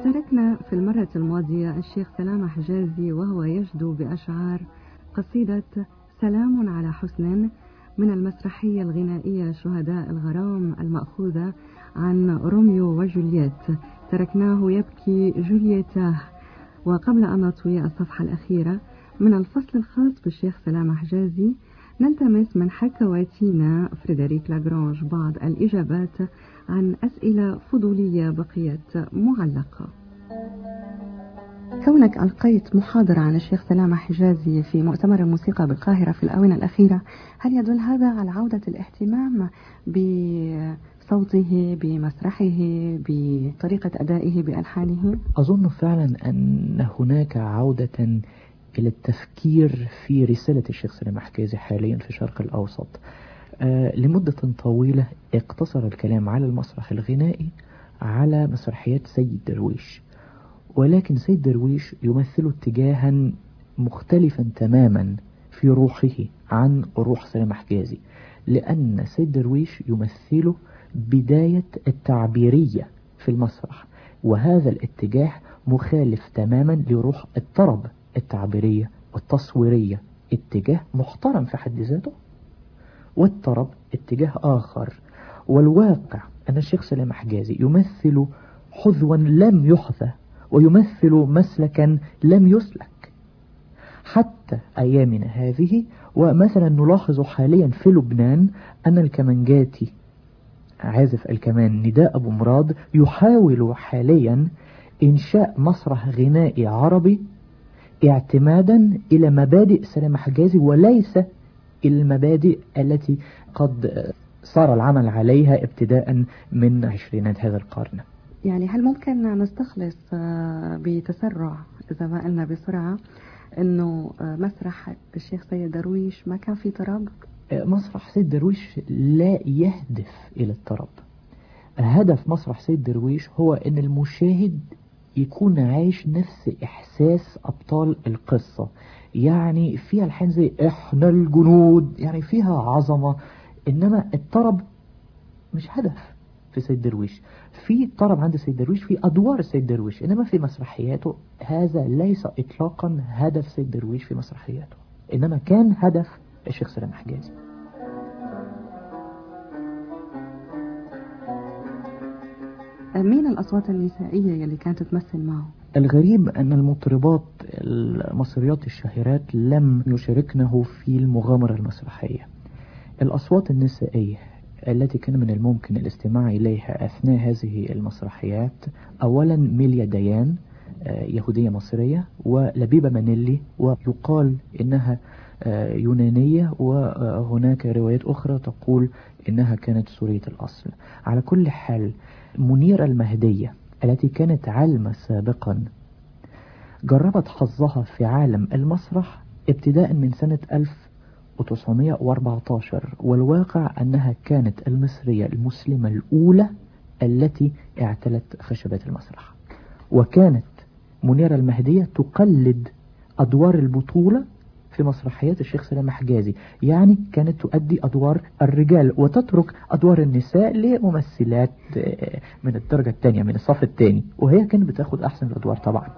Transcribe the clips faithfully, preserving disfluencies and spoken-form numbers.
شاركنا في المرة الماضية الشيخ سلامة حجازي وهو يجدو بأشعار قصيدة سلام على حسن من المسرحية الغنائية شهداء الغرام المأخوذة عن روميو وجولييت. تركناه يبكي جولييتاه. وقبل أن نطوي الصفحة الأخيرة من الفصل الخاص بالشيخ سلامة حجازي نلتمس من حكواتينا فريدريك لاغرانج بعض الإجابات عن أسئلة فضولية بقيت معلقة. كونك ألقيت محاضرة عن الشيخ سلامة حجازي في مؤتمر الموسيقى بالقاهرة في الآونة الأخيرة، هل يدل هذا على عودة الاهتمام بصوته، بمسرحه، بطريقة أدائه، بألحانه؟ أظن فعلا أن هناك عودة إلى التفكير في رسالة الشيخ سلامة حجازي حاليا في الشرق الأوسط. آه لمدة طويلة اقتصر الكلام على المسرح الغنائي على مسرحيات سيد درويش، ولكن سيد درويش يمثل اتجاها مختلفا تماما في روحه عن روح سلامة حجازي، لأن سيد درويش يمثل بداية التعبيرية في المسرح، وهذا الاتجاه مخالف تماما لروح الطرب التعبيرية والتصويرية، اتجاه محترم في حد ذاته، والطرب اتجاه آخر. والواقع أن الشيخ سلامة حجازي يمثل حذوا لم يحذى، ويمثل مسلكا لم يسلك حتى أيامنا هذه. ومثلا نلاحظ حاليا في لبنان أن الكمانجاتي عازف الكمان نداء أبو مراد يحاول حاليا إنشاء مسرح غنائي عربي اعتمادا إلى مبادئ سلامة حجازي وليس المبادئ التي قد صار العمل عليها ابتداء من عشرينات هذا القرن. يعني هل ممكن نستخلص بتسرع إذا ما قلنا بسرعة أنه مسرح الشيخ سيد درويش ما كان في طرب؟ مسرح سيد درويش لا يهدف إلى الطرب. هدف مسرح سيد درويش هو أن المشاهد يكون عايش نفس إحساس أبطال القصة، يعني فيها الحين زي إحنا الجنود، يعني فيها عظمة. إنما الطرب مش هدف في سيد درويش. في طرب عند سيد درويش في أدوار سيد درويش، إنما في مسرحياته هذا ليس إطلاقا هدف سيد درويش في مسرحياته، إنما كان هدف الشيخ سلامة حجازي. مين الأصوات النسائية اللي كانت تمثل معه؟ الغريب أن المطربات المصريات الشهيرات لم يشاركنه في المغامرة المسرحية. الأصوات النسائية التي كان من الممكن الاستماع إليها أثناء هذه المسرحيات أولا ميليا ديان يهودية مصرية، ولبيبة مانيلي، ويقال إنها يونانية، وهناك روايات أخرى تقول إنها كانت سورية الأصل. على كل حال منيرة المهدية التي كانت عالمة سابقا جربت حظها في عالم المسرح ابتداء من سنة ألف وتسعمائة وأربعة عشر، والواقع أنها كانت المصرية المسلمة الأولى التي اعتلت خشبات المسرح. وكانت منيرة المهدية تقلد أدوار البطولة في مسرحيات الشيخ سلامة حجازي، يعني كانت تؤدي أدوار الرجال وتترك أدوار النساء لممثلات من الدرجة الثانية من الصف الثاني، وهي كانت بتاخد أحسن الأدوار طبعا.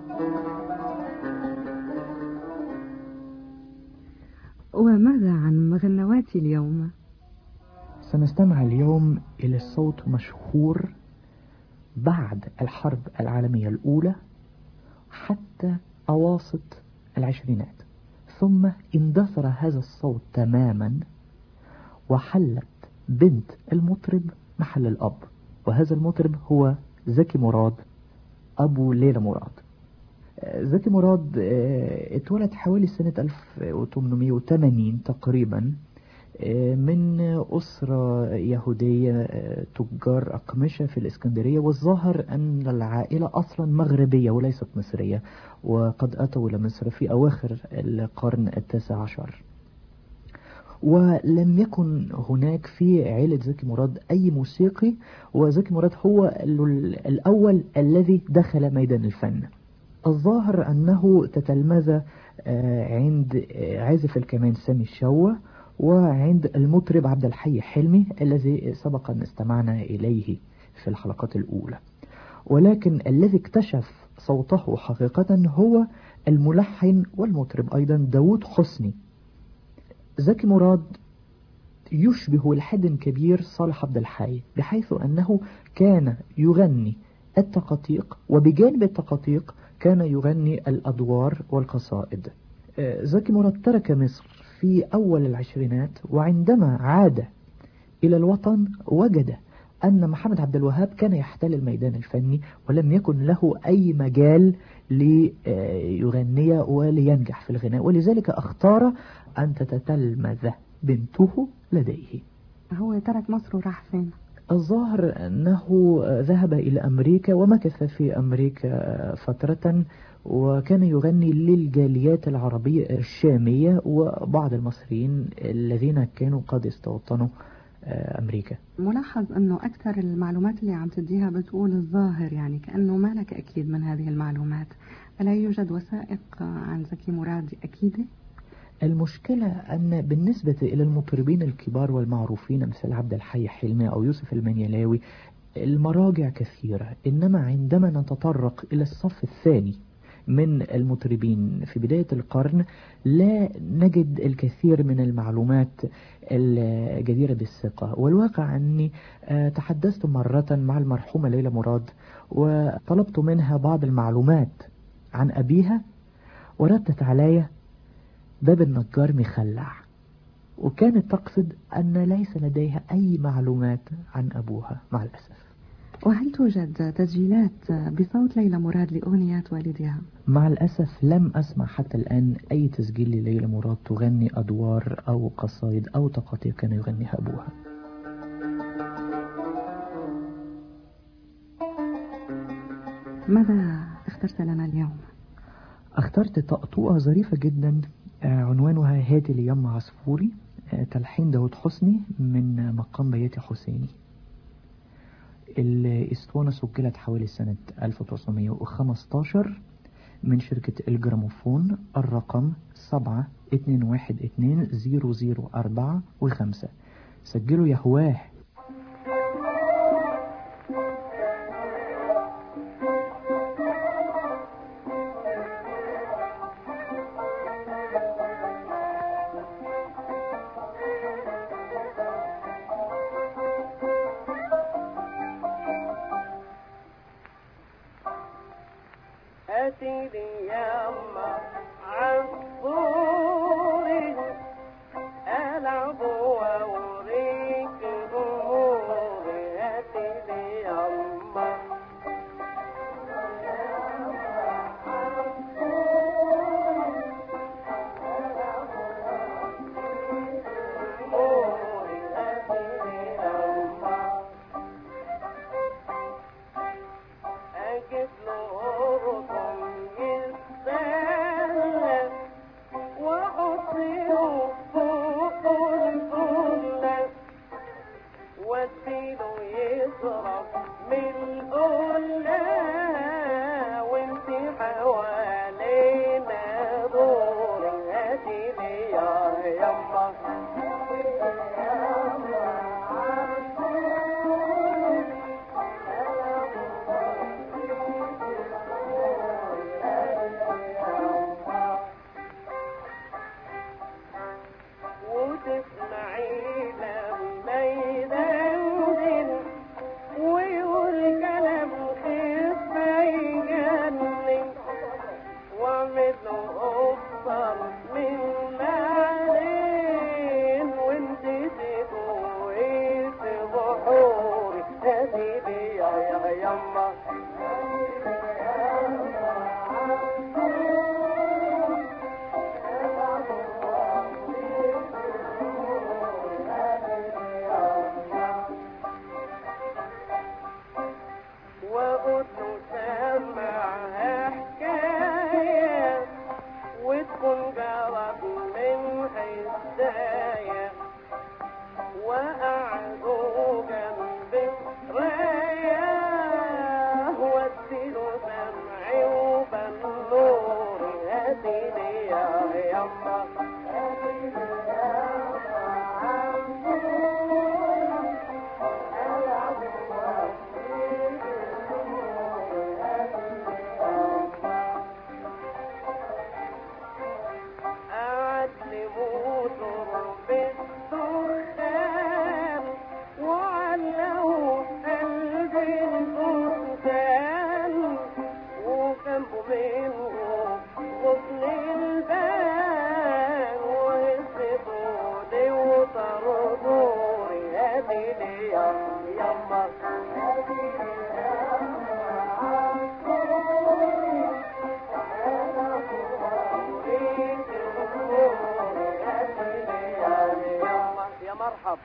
وماذا عن مغنوات اليوم؟ سنستمع اليوم إلى صوت مشهور بعد الحرب العالمية الأولى حتى أواسط العشرينات، ثم اندثر هذا الصوت تماما وحلت بنت المطرب محل الأب، وهذا المطرب هو زكي مراد أبو ليلى مراد. زكي مراد اتولد حوالي سنة ألف وثمانمائة وثمانين تقريبا من أسرة يهودية تجار أقمشة في الإسكندرية، والظاهر أن العائلة أصلا مغربية وليست مصرية، وقد أتوا إلى مصر في أواخر القرن التاسع عشر. ولم يكن هناك في عائلة زكي مراد أي موسيقي، وزكي مراد هو الأول الذي دخل ميدان الفن. الظاهر أنه تتلمذ عند عازف الكمان سامي الشوة، وعند المطرب عبد الحي حلمي الذي سبق أن استمعنا إليه في الحلقات الأولى. ولكن الذي اكتشف صوته حقيقة هو الملحن والمطرب أيضا داود حسني. زكي مراد يشبه لحد كبير صالح عبد الحي، بحيث أنه كان يغني التقاطيق، وبجانب التقاطيق كان يغني الأدوار والقصائد. زكي مراد ترك مصر في أول العشرينات، وعندما عاد إلى الوطن وجد أن محمد عبد الوهاب كان يحتل الميدان الفني، ولم يكن له أي مجال ليغني ولينجح في الغناء، ولذلك اختار أن تتتلمذ بنته لديه. هو ترك مصر وراح فين؟ الظاهر أنه ذهب إلى أمريكا ومكث في أمريكا فترة، وكان يغني للجاليات العربية الشامية وبعض المصريين الذين كانوا قد استوطنوا أمريكا. ملاحظ أنه أكثر المعلومات اللي عم تديها بتقول الظاهر، يعني كأنه ما لك أكيد من هذه المعلومات. ألا يوجد وثائق عن زكي مراد أكيدة؟ المشكلة أن بالنسبة إلى المطربين الكبار والمعروفين مثل عبد الحي حلمي أو يوسف المنيلاوي المراجع كثيرة، إنما عندما نتطرق إلى الصف الثاني من المطربين في بداية القرن لا نجد الكثير من المعلومات الجديرة بالثقة. والواقع أني تحدثت مرة مع المرحومة ليلى مراد وطلبت منها بعض المعلومات عن أبيها، وردت علي باب النجار مخلع، وكانت تقصد أن ليس لديها أي معلومات عن أبوها مع الأسف. وهل توجد تسجيلات بصوت ليلى مراد لأغنيات والدها؟ مع الأسف لم أسمع حتى الآن أي تسجيل لليلى مراد تغني أدوار أو قصائد أو تقاطيع كان يغنيها أبوها. ماذا اخترت لنا اليوم؟ اخترت طقطوقة ظريفة جدا عنوانها هاتي لي يم عصفوري، تلحين داود حسني من مقام بياتي حسيني. الاسطوانة سجلت حوالي سنة ألف وتسعمائة وخمسة عشر من شركة الجراموفون، الرقم سبعة اثنين واحد اثنين صفر صفر أربعة وخمسة. سجلوا يا هواه. هاتيني يا يما يا مرحب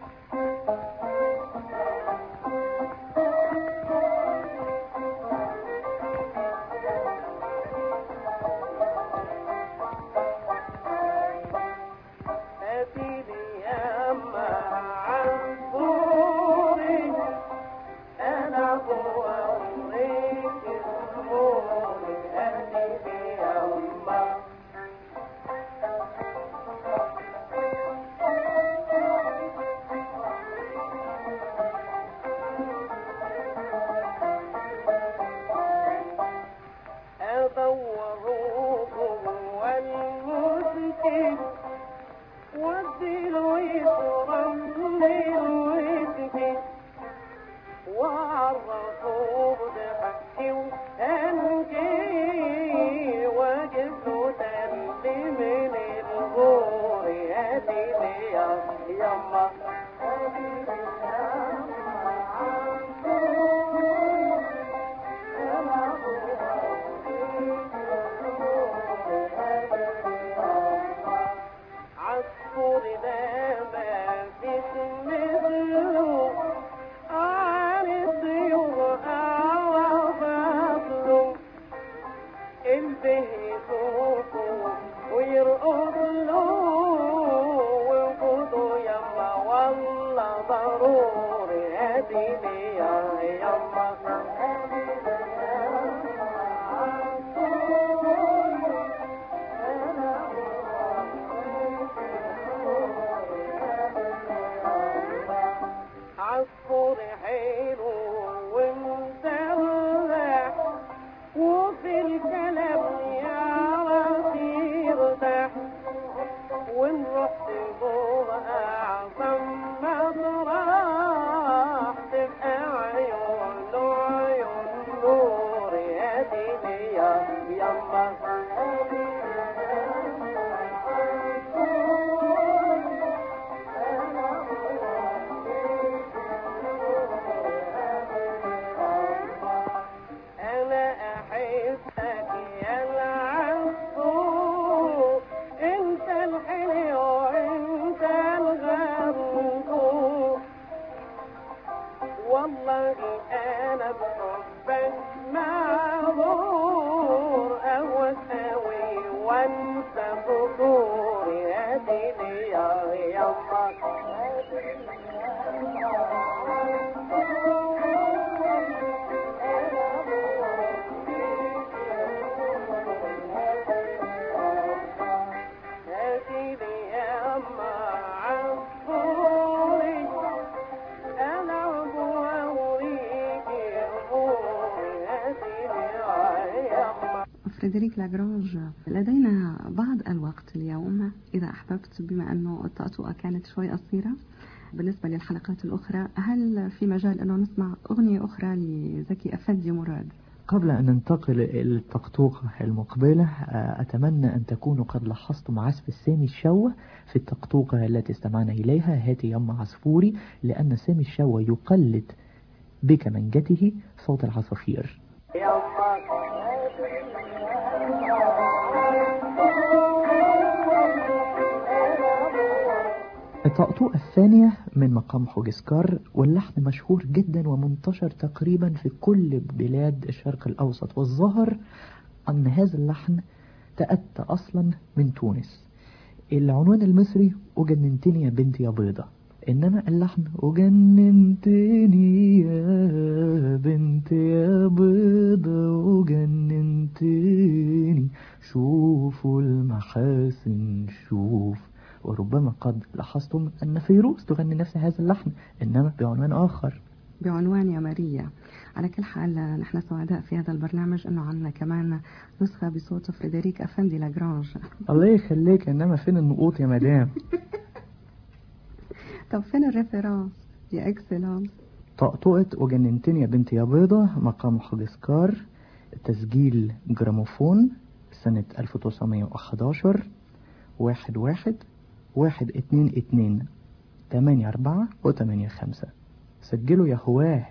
فريدريك لاغرانج، لدينا بعض الوقت اليوم إذا أحببت، بما أنه الطأطوأة كانت شوي قصيرة بالنسبة للحلقات الأخرى، هل في مجال أنه نسمع أغنية أخرى لزكي أفندي مراد؟ قبل أن ننتقل إلى الطقطوقة المقبلة، أتمنى أن تكونوا قد لاحظتم عزف سامي الشوة في الطقطوقة التي استمعنا إليها هاتي يما عصفوري، لأن سامي الشوة يقلد بكمنجته صوت العصافير. الطقطوقة الثانية من مقام حوجسكار، واللحن مشهور جدا ومنتشر تقريبا في كل بلاد الشرق الأوسط، والظاهر أن هذا اللحن تأتى أصلا من تونس. العنوان المصري وجننتني يا بنتي يا بيضة، إنما اللحن وجننتني يا بنتي يا بيضة وجننتني شوفوا المحاسن شوف. وربما قد لاحظتم أن فيروز تغني نفس هذا اللحن، إنما بعنوان آخر، بعنوان يا ماريا. على كل حال نحن سعداء في هذا البرنامج أنه عندنا كمان نسخة بصوت فريدريك أفندي لاغرانج. الله يخليك، إنما فين النقوط يا مدام؟ طب فين الريفيرانس يا اكسلانس؟ طقطقة وجننتني يا بنتي يا بيضة مقام حوجسكار، تسجيل جراموفون سنة ألف وتسعمائة وأحد عشر واحد واحد واحد اتنين اتنين تمانية أربعة وتمانية خمسة. سجلوا يا هواه.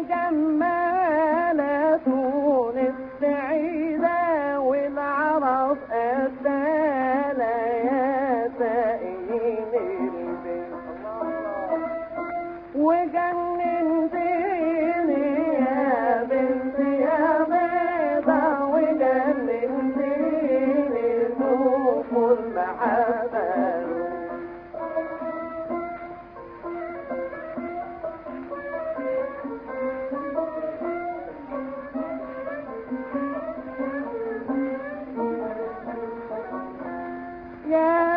وجمالة تونس سعيدة والعرب أسالة يا سائلين البيت وجننتيني يا بنتي يا بيضة وجننتيني نوف المحبة يا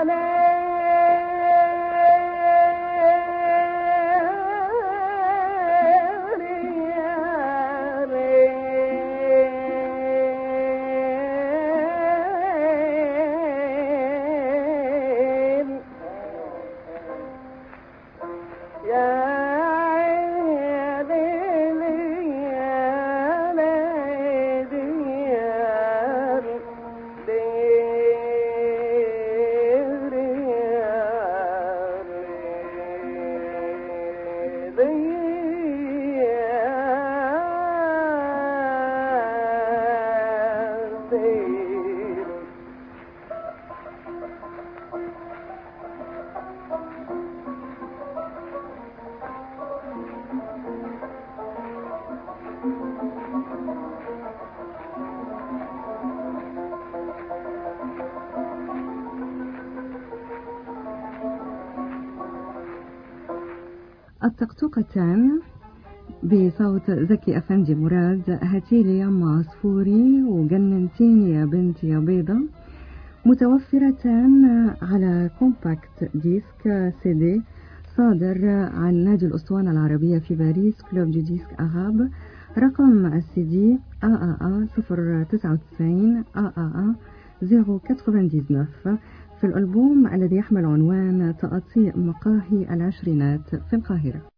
ليل الطقطقتان بصوت زكي أفندي مراد، هاتيلي يما عصفوري وجننتيني يا بنتي يا بيضة، متوفرتان على كومباكت ديسك سي دي صادر عن نادي الأسطوانة العربية في باريس كلوب دي ديسك أغاب. رقم السي دي آ آ آ صفر تسعة وتسعين آ آ آ صفر تسعة تسعة في الألبوم الذي يحمل عنوان تقاطيع مقاهي العشرينات في القاهرة.